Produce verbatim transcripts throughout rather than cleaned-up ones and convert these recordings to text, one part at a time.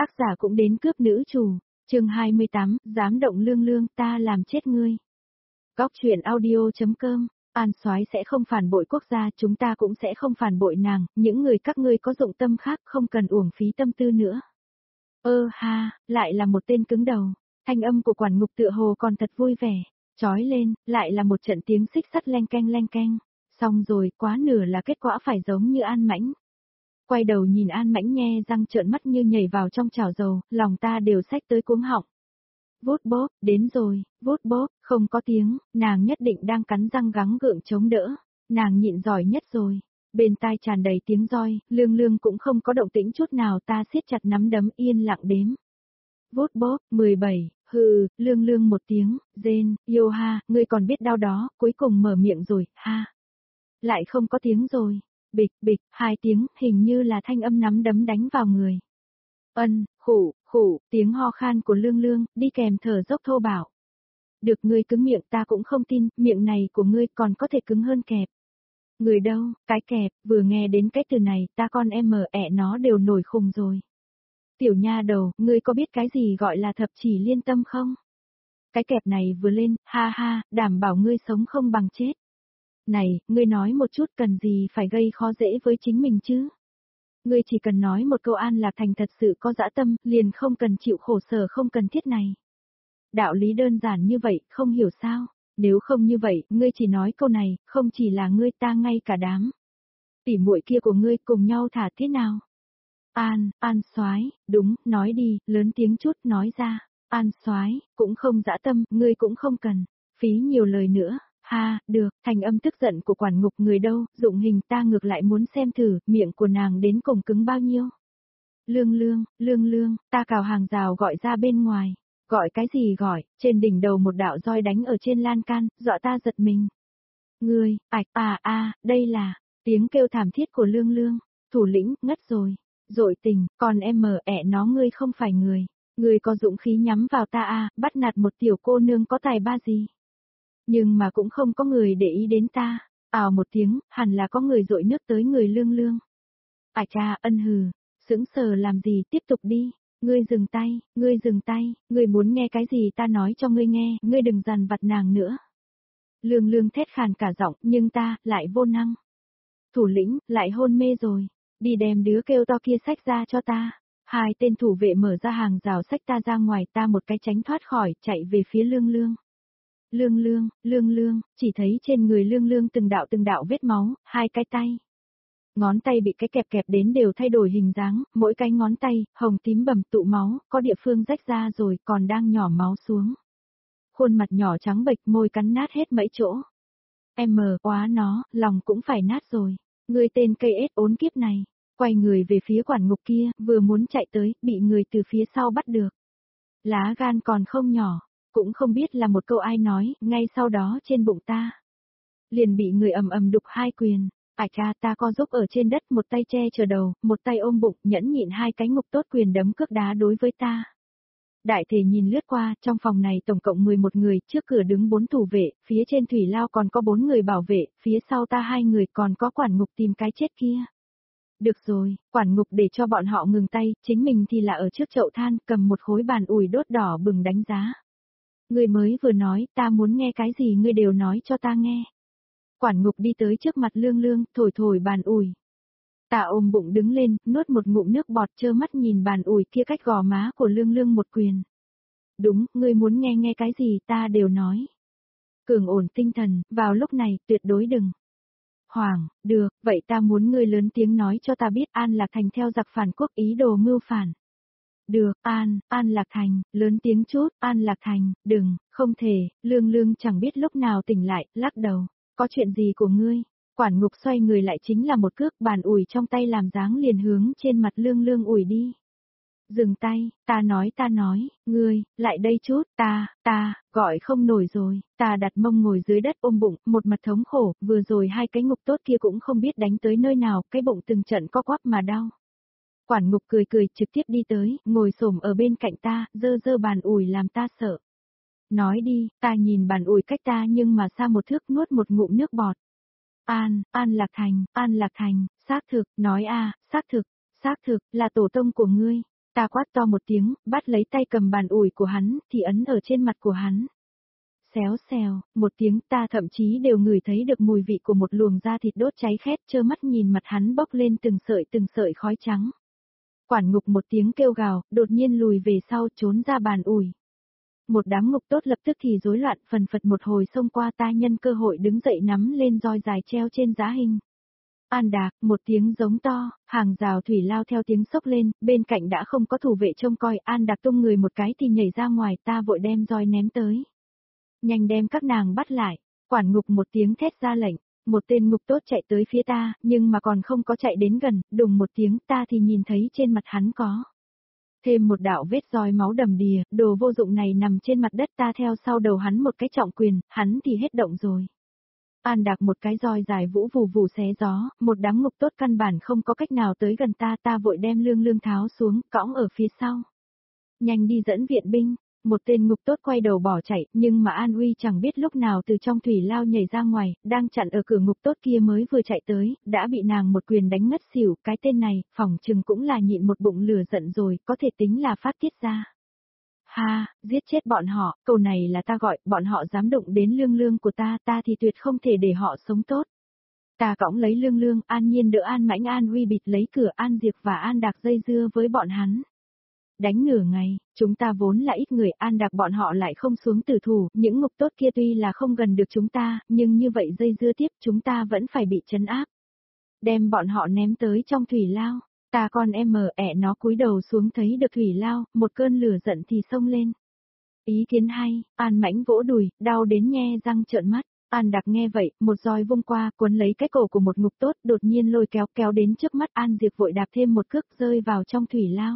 Tác giả cũng đến cướp nữ chủ, chương hai mươi tám, dám động Lương Lương, ta làm chết ngươi. Góc truyện audio.com, An Soái sẽ không phản bội quốc gia, chúng ta cũng sẽ không phản bội nàng, những người các ngươi có dụng tâm khác không cần uổng phí tâm tư nữa. Ơ ha, lại là một tên cứng đầu, thanh âm của quản ngục tựa hồ còn thật vui vẻ, chói lên, lại là một trận tiếng xích sắt leng keng leng keng, xong rồi, quá nửa là kết quả phải giống như An Mãnh. Quay đầu nhìn An Mãnh nhe răng trợn mắt như nhảy vào trong chảo dầu, lòng ta đều xách tới cuống họng. Vút bốp, đến rồi, vút bốp, không có tiếng, nàng nhất định đang cắn răng gắng gượng chống đỡ, nàng nhịn giỏi nhất rồi. Bên tai tràn đầy tiếng roi, Lương Lương cũng không có động tĩnh chút nào, ta siết chặt nắm đấm yên lặng đếm. Vút bốp, mười bảy, hừ, Lương Lương một tiếng, rên, yêu ha, ngươi còn biết đau đó, cuối cùng mở miệng rồi, ha. Lại không có tiếng rồi. Bịch, bịch, hai tiếng, hình như là thanh âm nắm đấm đánh vào người. Ân, khủ, khủ, tiếng ho khan của Lương Lương, đi kèm thở dốc thô bạo. Được ngươi cứng miệng ta cũng không tin, miệng này của ngươi còn có thể cứng hơn kẹp. Người đâu, cái kẹp, vừa nghe đến cái từ này, ta con em mờ ẹ nó đều nổi khùng rồi. Tiểu nha đầu, ngươi có biết cái gì gọi là thập chỉ liên tâm không? Cái kẹp này vừa lên, ha ha, đảm bảo ngươi sống không bằng chết. Này, ngươi nói một chút cần gì phải gây khó dễ với chính mình chứ? Ngươi chỉ cần nói một câu An Lạc Thành thật sự có dã tâm, liền không cần chịu khổ sở không cần thiết này. Đạo lý đơn giản như vậy, không hiểu sao? Nếu không như vậy, ngươi chỉ nói câu này, không chỉ là ngươi ta ngay cả đám. Tỉ muội kia của ngươi cùng nhau thả thế nào? An, An Soái, đúng, nói đi, lớn tiếng chút nói ra. An Soái, cũng không dã tâm, ngươi cũng không cần, phí nhiều lời nữa. Ha, được, thành âm tức giận của quản ngục người đâu, dụng hình ta ngược lại muốn xem thử, miệng của nàng đến cùng cứng bao nhiêu. Lương Lương, Lương Lương, ta cào hàng rào gọi ra bên ngoài, gọi cái gì gọi, trên đỉnh đầu một đạo roi đánh ở trên lan can, dọa ta giật mình. Ngươi, ạch, à à, đây là, tiếng kêu thảm thiết của Lương Lương, thủ lĩnh, ngất rồi, dội tình, còn em mờ ẹ nó ngươi không phải người, ngươi có dũng khí nhắm vào ta à, bắt nạt một tiểu cô nương có tài ba gì. Nhưng mà cũng không có người để ý đến ta, ào một tiếng, hẳn là có người dội nước tới người Lương Lương. À cha, ân hừ, sững sờ làm gì, tiếp tục đi, ngươi dừng tay, ngươi dừng tay, ngươi muốn nghe cái gì ta nói cho ngươi nghe, ngươi đừng dằn vặt nàng nữa. Lương Lương thét khàn cả giọng, nhưng ta, lại vô năng. Thủ lĩnh, lại hôn mê rồi, đi đem đứa kêu to kia xách ra cho ta. Hai tên thủ vệ mở ra hàng rào xách ta ra ngoài, ta một cái tránh thoát khỏi, chạy về phía Lương Lương. Lương Lương, Lương Lương, chỉ thấy trên người Lương Lương từng đạo từng đạo vết máu, hai cái tay. Ngón tay bị cái kẹp kẹp đến đều thay đổi hình dáng, mỗi cái ngón tay, hồng tím bầm tụ máu, có địa phương rách ra rồi còn đang nhỏ máu xuống. Khuôn mặt nhỏ trắng bệch môi cắn nát hết mấy chỗ. Em mờ quá nó, lòng cũng phải nát rồi. Người tên cây ết ốn kiếp này, quay người về phía quản ngục kia, vừa muốn chạy tới, bị người từ phía sau bắt được. Lá gan còn không nhỏ. Cũng không biết là một câu ai nói, ngay sau đó trên bụng ta. Liền bị người ầm ầm đục hai quyền, ải cha ta co giúp ở trên đất một tay che chở đầu, một tay ôm bụng, nhẫn nhịn hai cái ngục tốt quyền đấm cước đá đối với ta. Đại thể nhìn lướt qua, trong phòng này tổng cộng mười một người, trước cửa đứng bốn thủ vệ, phía trên thủy lao còn có bốn người bảo vệ, phía sau ta hai người còn có quản ngục tìm cái chết kia. Được rồi, quản ngục để cho bọn họ ngừng tay, chính mình thì là ở trước chậu than, cầm một khối bàn ủi đốt đỏ bừng đánh giá. Ngươi mới vừa nói, ta muốn nghe cái gì ngươi đều nói cho ta nghe. Quản ngục đi tới trước mặt Lương Lương, thổi thổi bàn ủi. Ta ôm bụng đứng lên, nuốt một ngụm nước bọt trơ mắt nhìn bàn ủi kia cách gò má của Lương Lương một quyền. Đúng, ngươi muốn nghe nghe cái gì ta đều nói. Cường ổn tinh thần, vào lúc này, tuyệt đối đừng. Hoàng, được, vậy ta muốn ngươi lớn tiếng nói cho ta biết An Lạc Thành theo giặc phản quốc ý đồ mưu phản. Được, An, An Lạc Thành, lớn tiếng chút, An Lạc Thành, đừng, không thể, Lương Lương chẳng biết lúc nào tỉnh lại, lắc đầu, có chuyện gì của ngươi? Quản ngục xoay người lại chính là một cước bàn ủi trong tay làm dáng liền hướng trên mặt Lương Lương ủi đi. Dừng tay, ta nói ta nói, ngươi, lại đây chút, ta, ta, gọi không nổi rồi, ta đặt mông ngồi dưới đất ôm bụng, một mặt thống khổ, vừa rồi hai cái ngục tốt kia cũng không biết đánh tới nơi nào, cái bụng từng trận co quắp mà đau. Quản ngục cười cười trực tiếp đi tới, ngồi xổm ở bên cạnh ta, dơ dơ bàn ủi làm ta sợ. Nói đi, ta nhìn bàn ủi cách ta nhưng mà xa một thước nuốt một ngụm nước bọt. An, An Lạc Thành, An Lạc Thành, xác thực, nói a, xác thực, xác thực, là tổ tông của ngươi. Ta quát to một tiếng, bắt lấy tay cầm bàn ủi của hắn, thì ấn ở trên mặt của hắn. Xéo xèo, một tiếng, ta thậm chí đều ngửi thấy được mùi vị của một luồng da thịt đốt cháy khét, trơ mắt nhìn mặt hắn bốc lên từng sợi từng sợi khói trắng. Quản ngục một tiếng kêu gào, đột nhiên lùi về sau trốn ra bàn ủi. Một đám ngục tốt lập tức thì rối loạn, phần phật một hồi xông qua, ta nhân cơ hội đứng dậy nắm lên roi dài treo trên giá hình. An Đạc, một tiếng giống to, hàng rào thủy lao theo tiếng sốc lên, bên cạnh đã không có thủ vệ trông coi, An Đạc tung người một cái thì nhảy ra ngoài, ta vội đem roi ném tới. Nhanh đem các nàng bắt lại, quản ngục một tiếng thét ra lệnh, một tên ngục tốt chạy tới phía ta, nhưng mà còn không có chạy đến gần, đùng một tiếng ta thì nhìn thấy trên mặt hắn có thêm một đạo vết roi máu đầm đìa, đồ vô dụng này nằm trên mặt đất, ta theo sau đầu hắn một cái trọng quyền, hắn thì hết động rồi. An Đạc một cái roi dài vũ vù vù xé gió, một đám ngục tốt căn bản không có cách nào tới gần ta, ta vội đem lương lương tháo xuống, cõng ở phía sau. Nhanh đi dẫn viện binh, một tên ngục tốt quay đầu bỏ chạy, nhưng mà An Uy chẳng biết lúc nào từ trong thủy lao nhảy ra ngoài, đang chặn ở cửa ngục tốt kia mới vừa chạy tới, đã bị nàng một quyền đánh ngất xỉu, cái tên này, phỏng chừng cũng là nhịn một bụng lửa giận rồi, có thể tính là phát tiết ra. Ha, giết chết bọn họ, câu này là ta gọi, bọn họ dám đụng đến lương lương của ta, ta thì tuyệt không thể để họ sống tốt. Ta cõng lấy lương lương, An Nhiên đỡ An Mãnh, An Huy bịt lấy cửa, An Diệp và An Đạc dây dưa với bọn hắn. Đánh nửa ngày, chúng ta vốn là ít người, An Đạc bọn họ lại không xuống tử thủ, những ngục tốt kia tuy là không gần được chúng ta, nhưng như vậy dây dưa tiếp chúng ta vẫn phải bị trấn áp. Đem bọn họ ném tới trong thủy lao. Ta con em mờ ẹ nó cúi đầu xuống thấy được thủy lao, một cơn lửa giận thì xông lên. Ý kiến hay, An Mãnh vỗ đùi, đau đến nhe răng trợn mắt. An Đạc nghe vậy, một roi vung qua, cuốn lấy cái cổ của một ngục tốt, đột nhiên lôi kéo kéo đến trước mắt An Diệp vội đạp thêm một cước rơi vào trong thủy lao.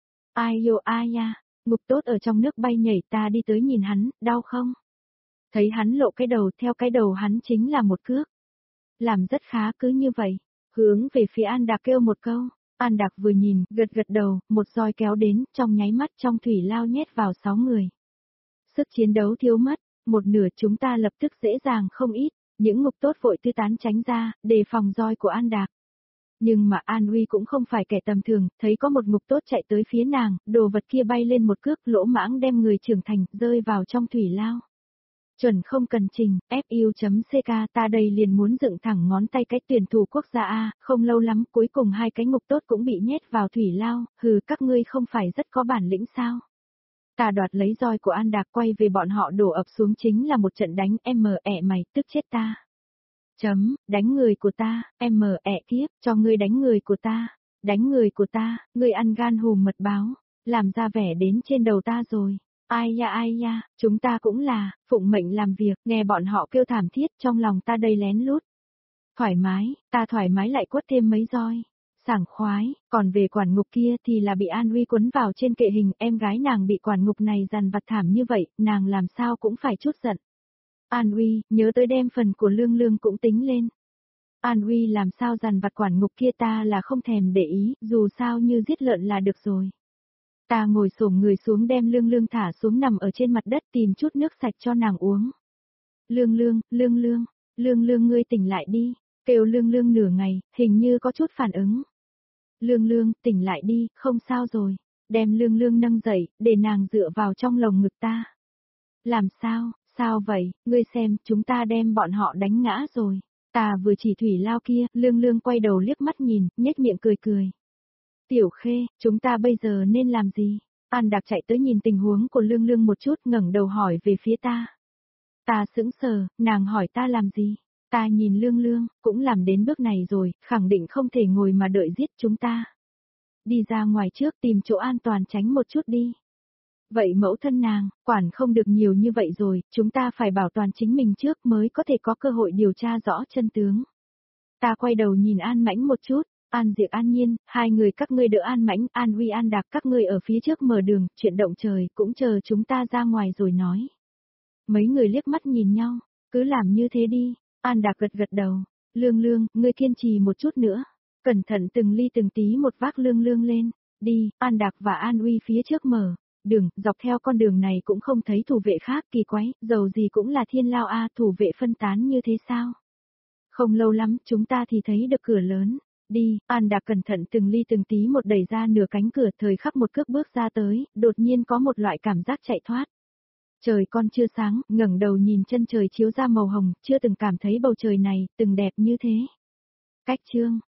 Ai yo ai ya, ngục tốt ở trong nước bay nhảy, ta đi tới nhìn hắn, đau không? Thấy hắn lộ cái đầu, theo cái đầu hắn chính là một cước. Làm rất khá, cứ như vậy, hướng về phía An Đạc kêu một câu. An Đạc vừa nhìn, gật gật đầu, một roi kéo đến, trong nháy mắt trong thủy lao nhét vào sáu người. Sức chiến đấu thiếu mất, một nửa chúng ta lập tức dễ dàng không ít, những ngục tốt vội tư tán tránh ra, đề phòng roi của An Đạc. Nhưng mà An Uy cũng không phải kẻ tầm thường, thấy có một ngục tốt chạy tới phía nàng, đồ vật kia bay lên một cước, lỗ mãng đem người trưởng thành, rơi vào trong thủy lao. Chuẩn không cần trình, ép u chấm xê ca, ta đây liền muốn dựng thẳng ngón tay cái tuyển thủ quốc gia A, không lâu lắm cuối cùng hai cái ngục tốt cũng bị nhét vào thủy lao, hừ các ngươi không phải rất có bản lĩnh sao. Ta đoạt lấy roi của An Đạc quay về bọn họ đổ ập xuống chính là một trận đánh, em mờ ẹ mày, tức chết ta. Chấm, đánh người của ta, em mờ ẹ kiếp, cho ngươi đánh người của ta, đánh người của ta, ngươi ăn gan hùm mật báo, làm ra vẻ đến trên đầu ta rồi. Ai ya ai ya, chúng ta cũng là, phụng mệnh làm việc, nghe bọn họ kêu thảm thiết trong lòng ta đây lén lút. Thoải mái, ta thoải mái lại quất thêm mấy roi. Sảng khoái, còn về quản ngục kia thì là bị An Huy quấn vào trên kệ hình, em gái nàng bị quản ngục này dằn vặt thảm như vậy, nàng làm sao cũng phải chút giận. An Huy, nhớ tới đem phần của lương lương cũng tính lên. An Huy làm sao dằn vặt quản ngục kia ta là không thèm để ý, dù sao như giết lợn là được rồi. Ta ngồi xổm người xuống đem lương lương thả xuống nằm ở trên mặt đất tìm chút nước sạch cho nàng uống. Lương lương, lương lương, lương lương ngươi tỉnh lại đi, kêu lương lương nửa ngày, hình như có chút phản ứng. Lương lương, tỉnh lại đi, không sao rồi, đem lương lương nâng dậy, để nàng dựa vào trong lồng ngực ta. Làm sao, sao vậy, ngươi xem, chúng ta đem bọn họ đánh ngã rồi. Ta vừa chỉ thủy lao kia, lương lương quay đầu liếc mắt nhìn, nhếch miệng cười cười. Tiểu Khê, chúng ta bây giờ nên làm gì? An Đạc chạy tới nhìn tình huống của lương lương một chút, ngẩng đầu hỏi về phía ta. Ta sững sờ, nàng hỏi ta làm gì? Ta nhìn lương lương, cũng làm đến bước này rồi, khẳng định không thể ngồi mà đợi giết chúng ta. Đi ra ngoài trước tìm chỗ an toàn tránh một chút đi. Vậy mẫu thân nàng, quản không được nhiều như vậy rồi, chúng ta phải bảo toàn chính mình trước mới có thể có cơ hội điều tra rõ chân tướng. Ta quay đầu nhìn An Mãnh một chút, An Diệp An Nhiên, hai người các ngươi đỡ An Mãnh, An Huy An Đạc các ngươi ở phía trước mở đường, chuyện động trời, cũng chờ chúng ta ra ngoài rồi nói. Mấy người liếc mắt nhìn nhau, cứ làm như thế đi, An Đạc gật gật đầu, lương lương, ngươi kiên trì một chút nữa, cẩn thận từng ly từng tí một vác lương lương lên, đi, An Đạc và An Huy phía trước mở. Đường, dọc theo con đường này cũng không thấy thủ vệ khác, kỳ quái, dầu gì cũng là thiên lao a, thủ vệ phân tán như thế sao? Không lâu lắm, chúng ta thì thấy được cửa lớn, Đi, An Đạc cẩn thận từng ly từng tí một đẩy ra nửa cánh cửa, thời khắc một cước bước ra tới, đột nhiên có một loại cảm giác chạy thoát. Trời con chưa sáng, ngẩng đầu nhìn chân trời chiếu ra màu hồng, chưa từng cảm thấy bầu trời này, từng đẹp như thế. Cách chương